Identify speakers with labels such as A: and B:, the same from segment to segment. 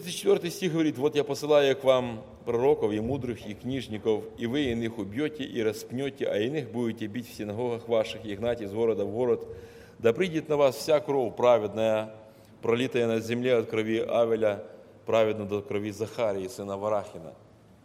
A: 34 стих говорит: «Вот я посылаю к вам пророков и мудрых, и книжников, и вы иных убьете и распнете, а иных будете бить в синагогах ваших и гнать из города в город. Да придет на вас вся кровь праведная, пролитая на земле от крови Авеля, праведно до крови Захарии, сына Варахина».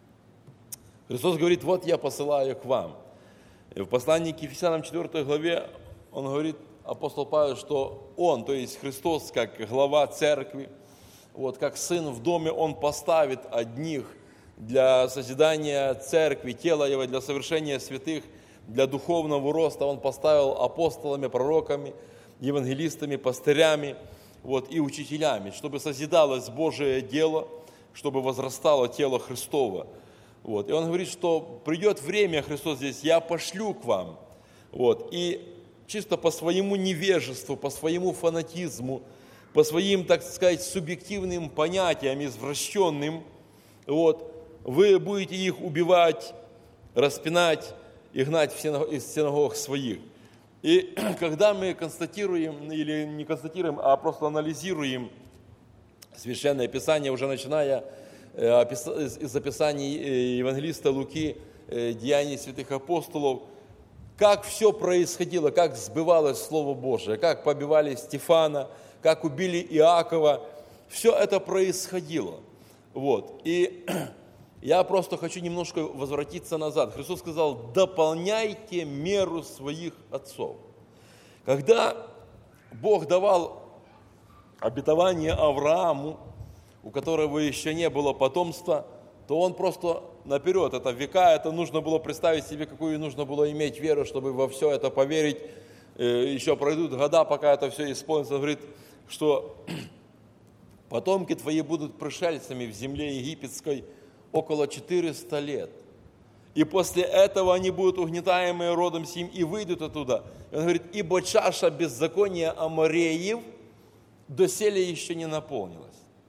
A: Христос говорит: «Вот я посылаю к вам». И в послании к Ефесянам 4 главе он говорит, апостол Павел, что он, то есть Христос, как глава церкви, вот, как сын в доме, он поставит одних для созидания церкви, тела его, для совершения святых, для духовного роста. Он поставил апостолами, пророками, евангелистами, пастырями, вот, и учителями, чтобы созидалось Божие дело, чтобы возрастало тело Христово. Вот. И он говорит, что придет время, Христос здесь, я пошлю к вам. Вот. И чисто по своему невежеству, по своему фанатизму, по своим, так сказать, субъективным понятиям, извращенным, вот, вы будете их убивать, распинать и гнать из синагог своих. И когда мы констатируем, или не констатируем, а просто анализируем Священное Писание, уже начиная из описаний евангелиста Луки, деяний святых апостолов, как все происходило, как сбывалось Слово Божие, как побивали Стефана, как убили Иакова, все это происходило. Вот. И я просто хочу немножко возвратиться назад. Христос сказал: дополняйте меру своих отцов. Когда Бог давал обетование Аврааму, у которого еще не было потомства, то он просто наперед, это века, это нужно было представить себе, какую нужно было иметь веру, чтобы во все это поверить. Еще пройдут года, пока это все исполнится. Он говорит, что потомки твои будут пришельцами в земле египетской около 400 лет. И после этого они будут угнетаемые родом сим и выйдут оттуда. И он говорит: ибо чаша беззакония Амореев доселе еще не наполнилась.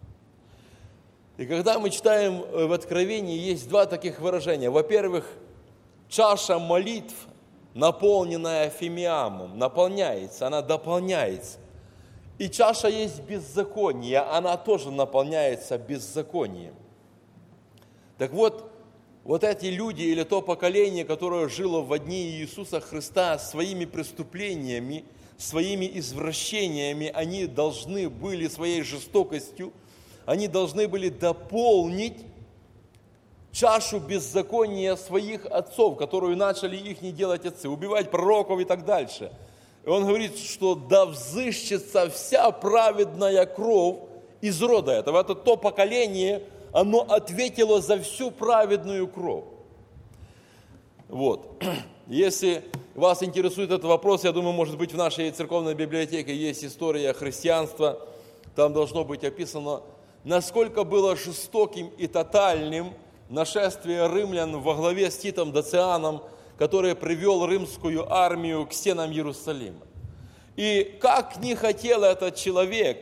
A: И когда мы читаем в Откровении, есть два таких выражения. Во-первых, чаша молитв, наполненная фимиамом, наполняется, она дополняется. И чаша есть беззаконие, она тоже наполняется беззаконием. Так вот, вот эти люди или то поколение, которое жило в дни Иисуса Христа своими преступлениями, своими извращениями, они должны были своей жестокостью, они должны были дополнить чашу беззакония своих отцов, которую начали их не делать отцы, убивать пророков и так дальше. И он говорит, что да взыщется вся праведная кровь из рода этого. Это то поколение, оно ответило за всю праведную кровь. Вот. Если вас интересует этот вопрос, я думаю, может быть, в нашей церковной библиотеке есть история христианства. Там должно быть описано, насколько было жестоким и тотальным нашествие римлян во главе с Титом Доцианом, который привел римскую армию к стенам Иерусалима. И как не хотел этот человек,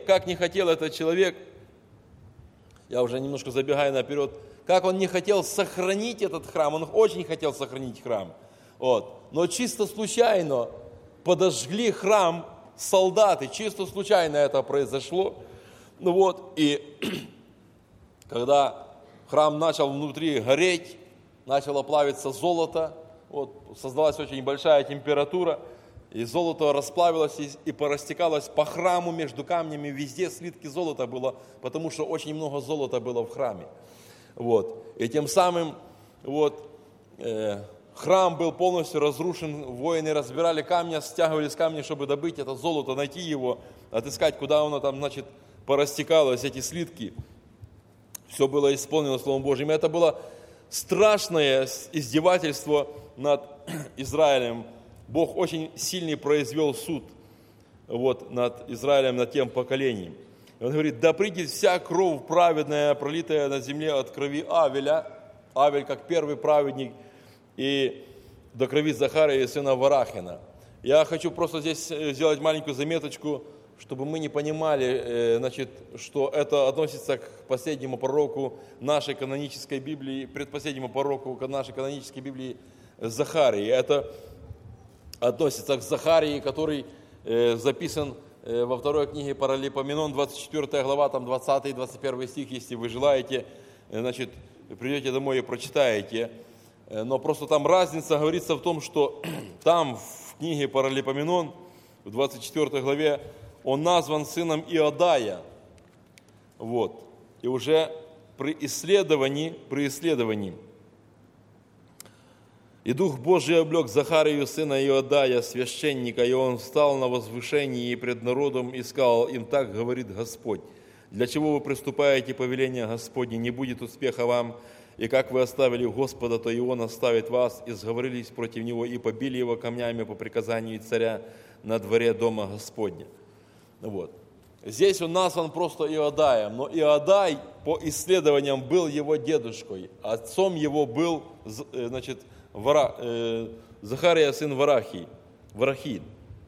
A: я уже немножко забегаю наперед, как он не хотел сохранить этот храм, он очень хотел сохранить храм. Вот. Но чисто случайно подожгли храм солдаты, чисто случайно это произошло. Ну вот, и когда храм начал внутри гореть, начало плавиться золото, вот, создалась очень большая температура, и золото расплавилось и порастекалось по храму между камнями, везде слитки золота было, потому что очень много золота было в храме. Вот. И тем самым вот, храм был полностью разрушен, воины разбирали камни, стягивали с камня, чтобы добыть это золото, найти его, отыскать, куда оно там, значит, порастекалось, эти слитки. Все было исполнено Словом Божьим. Это было страшное издевательство над Израилем. Бог очень сильный произвел суд вот, над Израилем, над тем поколением. И он говорит: да придет вся кровь праведная, пролитая на земле от крови Авеля, Авель как первый праведник, и до крови Захария, сына Варахина. Я хочу просто здесь сделать маленькую заметочку, чтобы мы не понимали, значит, что это относится к последнему пророку нашей канонической Библии, предпоследнему пророку нашей канонической Библии Захарии. Это относится к Захарии, который записан во второй книге Паралипоменон, 24 глава, там 20-21 стих, если вы желаете, значит, придете домой и прочитаете. Но просто там разница говорится в том, что там в книге Паралипоменон, в 24 главе, он назван сыном Иодая. Вот. И уже при исследовании, «И Дух Божий облег Захарию, сына Иодая, священника, и он встал на возвышении и пред народом и сказал им: так говорит Господь, для чего вы приступаете повеление Господне, не будет успеха вам, и как вы оставили Господа, то и Он оставит вас, и сговорились против Него, и побили Его камнями по приказанию царя на дворе дома Господня». Вот. Здесь он назван просто Иодаем, но Иодай по исследованиям был его дедушкой, отцом его был, значит, Захария, сын Варахи,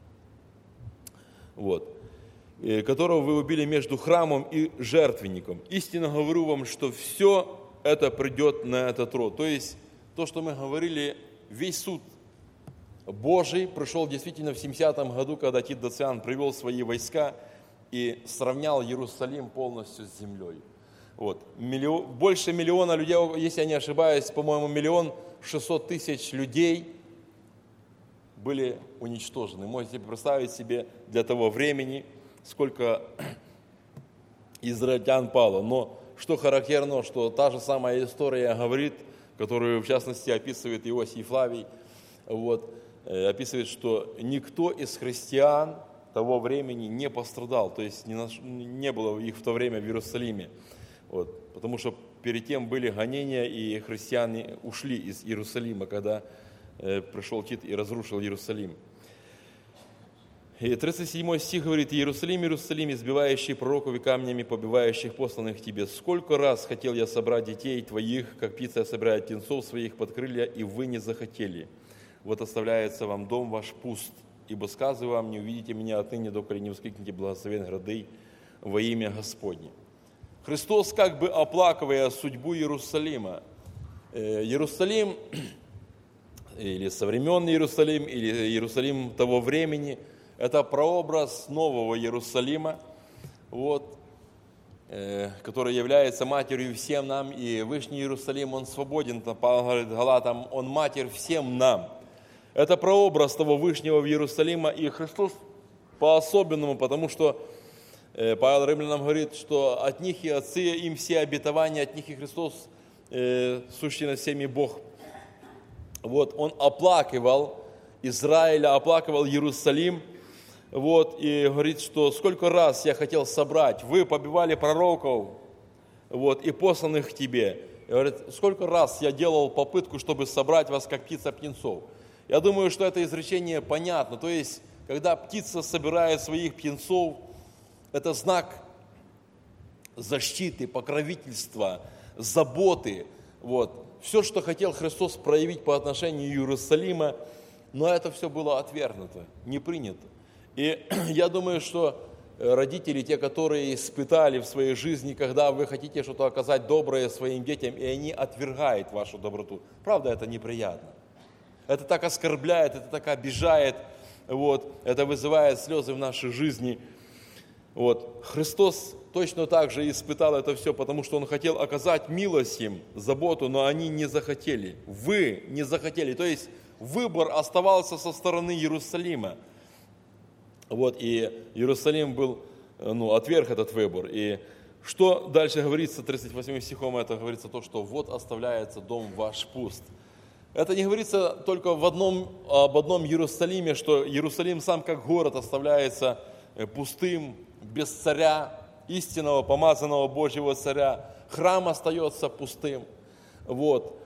A: вот, которого вы убили между храмом и жертвенником. Истинно говорю вам, что все это придет на этот род. То есть, то, что мы говорили, весь суд Божий пришел действительно в 70-м году, когда Тит Доциан привел свои войска и сравнял Иерусалим полностью с землей. Вот. Больше миллиона людей, если я не ошибаюсь, по-моему, 1 600 000 людей были уничтожены. Можете представить себе для того времени, сколько израильтян пало. Но что характерно, что та же самая история говорит, которую в частности описывает Иосий Флавий, вот, описывает, что никто из христиан того времени не пострадал, то есть не было их в то время в Иерусалиме. Вот, потому что перед тем были гонения, и христиане ушли из Иерусалима, когда пришел Тит и разрушил Иерусалим. И 37 стих говорит: «Иерусалим, Иерусалим, избивающий пророков и камнями побивающих посланных тебе, сколько раз хотел я собрать детей твоих, как птица собирает птенцов своих под крылья, и вы не захотели. Вот оставляется вам дом ваш пуст, ибо сказываю вам, не увидите меня отныне, доколе не воскликнете благословен грады во имя Господне». Христос, как бы оплакивая судьбу Иерусалима, Иерусалим, или современный Иерусалим, или Иерусалим того времени, это прообраз нового Иерусалима, вот, который является матерью всем нам, и Вышний Иерусалим, он свободен, Павел говорит Галатам, он матерь всем нам. Это прообраз того Вышнего Иерусалима, и Христос по-особенному, потому что Павел Римлянам говорит, что от них и отцы, им все обетования, от них и Христос, сущий над всеми Бог. Вот, он оплакивал Израиля, оплакивал Иерусалим, вот, и говорит, что сколько раз я хотел собрать, вы побивали пророков, вот, и посланных к тебе. И говорит, сколько раз я делал попытку, чтобы собрать вас, как птица птенцов. Я думаю, что это изречение понятно, то есть, когда птица собирает своих птенцов, это знак защиты, покровительства, заботы. Вот. Все, что хотел Христос проявить по отношению Иерусалима, но это все было отвергнуто, не принято. И я думаю, что родители, те, которые испытали в своей жизни, когда вы хотите что-то оказать доброе своим детям, и они отвергают вашу доброту, правда, это неприятно. Это так оскорбляет, это так обижает, вот, это вызывает слезы в нашей жизни. Вот. Христос точно так же испытал это все, потому что Он хотел оказать милость им, заботу, но они не захотели. Вы не захотели. То есть выбор оставался со стороны Иерусалима. Вот. И Иерусалим был, отверг этот выбор. И что дальше говорится 38 стихом? Это говорится то, что вот оставляется дом ваш пуст. Это не говорится только об одном Иерусалиме, что Иерусалим сам как город оставляется пустым, без царя, истинного, помазанного Божьего царя. Храм остается пустым. Вот.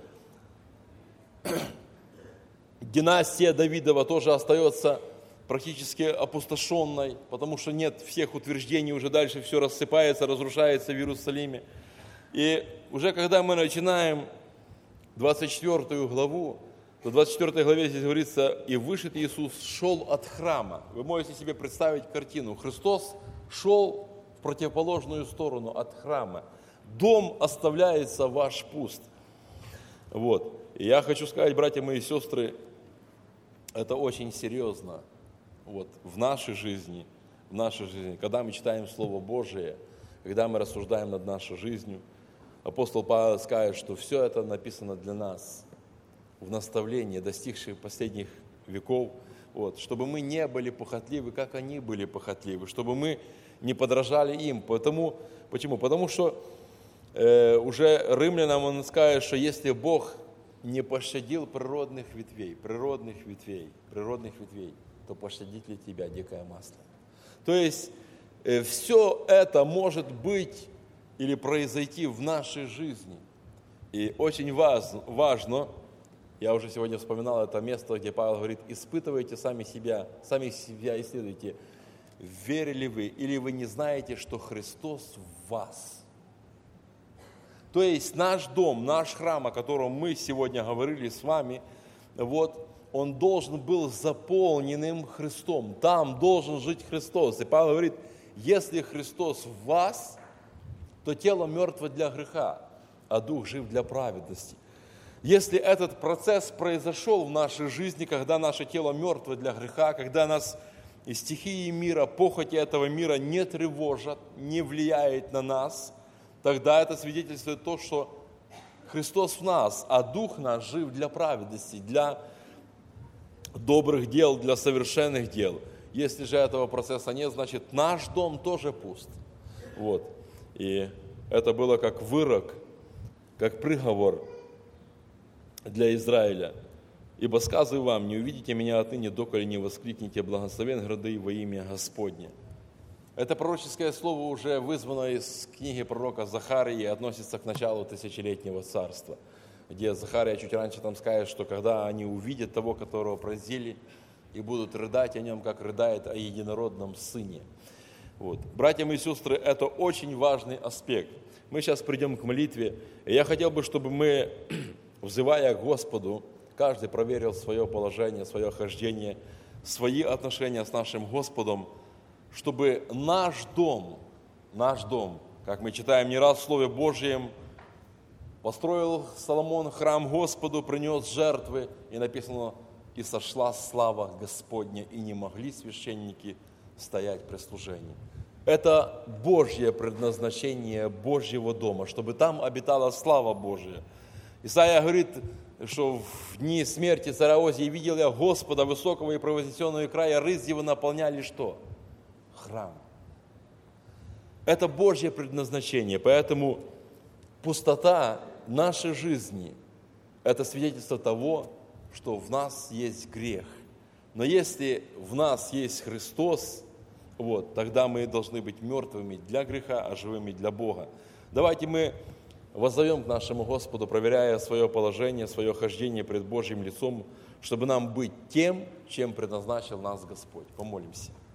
A: Династия Давидова тоже остается практически опустошенной, потому что нет всех утверждений, уже дальше все рассыпается, разрушается в Иерусалиме. И уже когда мы начинаем 24 главу, то в 24 главе здесь говорится: «И вышед Иисус шел от храма». Вы можете себе представить картину. Христос шел в противоположную сторону от храма. Дом оставляется ваш пуст. Вот. И я хочу сказать, братья мои и сестры, это очень серьезно. Вот, в нашей жизни, в нашей жизни. Когда мы читаем Слово Божие, когда мы рассуждаем над нашей жизнью, апостол Павел скажет, что все это написано для нас в наставлении, достигших последних веков, чтобы мы не были похотливы, как они были похотливы, чтобы мы не подражали им. Почему? Потому что уже римлянам он скажет, что если Бог не пощадил природных ветвей, то пощадит ли тебя дикое масло? То есть все это может быть или произойти в нашей жизни. И очень важно, я уже сегодня вспоминал это место, где Павел говорит, испытывайте сами себя исследуйте, верили вы или вы не знаете, что Христос в вас. То есть наш дом, наш храм, о котором мы сегодня говорили с вами, он должен был заполненным Христом. Там должен жить Христос. И Павел говорит, если Христос в вас, то тело мертво для греха, а дух жив для праведности. Если этот процесс произошел в нашей жизни, когда наше тело мертво для греха, когда нас стихии мира, похоти этого мира не тревожат, не влияет на нас, тогда это свидетельствует то, что Христос в нас, а Дух наш жив для праведности, для добрых дел, для совершенных дел. Если же этого процесса нет, значит наш дом тоже пуст. И это было как вырок, как приговор для Израиля. «Ибо сказываю вам, не увидите меня отныне, доколе не воскликните благословен грады во имя Господне». Это пророческое слово уже вызвано из книги пророка Захарии и относится к началу тысячелетнего царства, где Захария чуть раньше там скажет, что когда они увидят того, которого поразили, и будут рыдать о нем, как рыдает о единородном сыне. Братья и сестры, это очень важный аспект. Мы сейчас придем к молитве, и я хотел бы, чтобы мы, взывая к Господу, каждый проверил свое положение, свое хождение, свои отношения с нашим Господом, чтобы наш дом, как мы читаем не раз в Слове Божьем, построил Соломон храм Господу, принес жертвы, и написано, и сошла слава Господня, и не могли священники стоять при служении. Это Божье предназначение Божьего дома, чтобы там обитала слава Божья. Исайя говорит, что в дни смерти царя Озии видел я Господа высокого и превознесенного края, рызь его наполняли что? Храм. Это Божье предназначение, поэтому пустота нашей жизни – это свидетельство того, что в нас есть грех. Но если в нас есть Христос, тогда мы должны быть мертвыми для греха, а живыми для Бога. Давайте мы воззовем к нашему Господу, проверяя свое положение, свое хождение пред Божьим лицом, чтобы нам быть тем, чем предназначил нас Господь. Помолимся.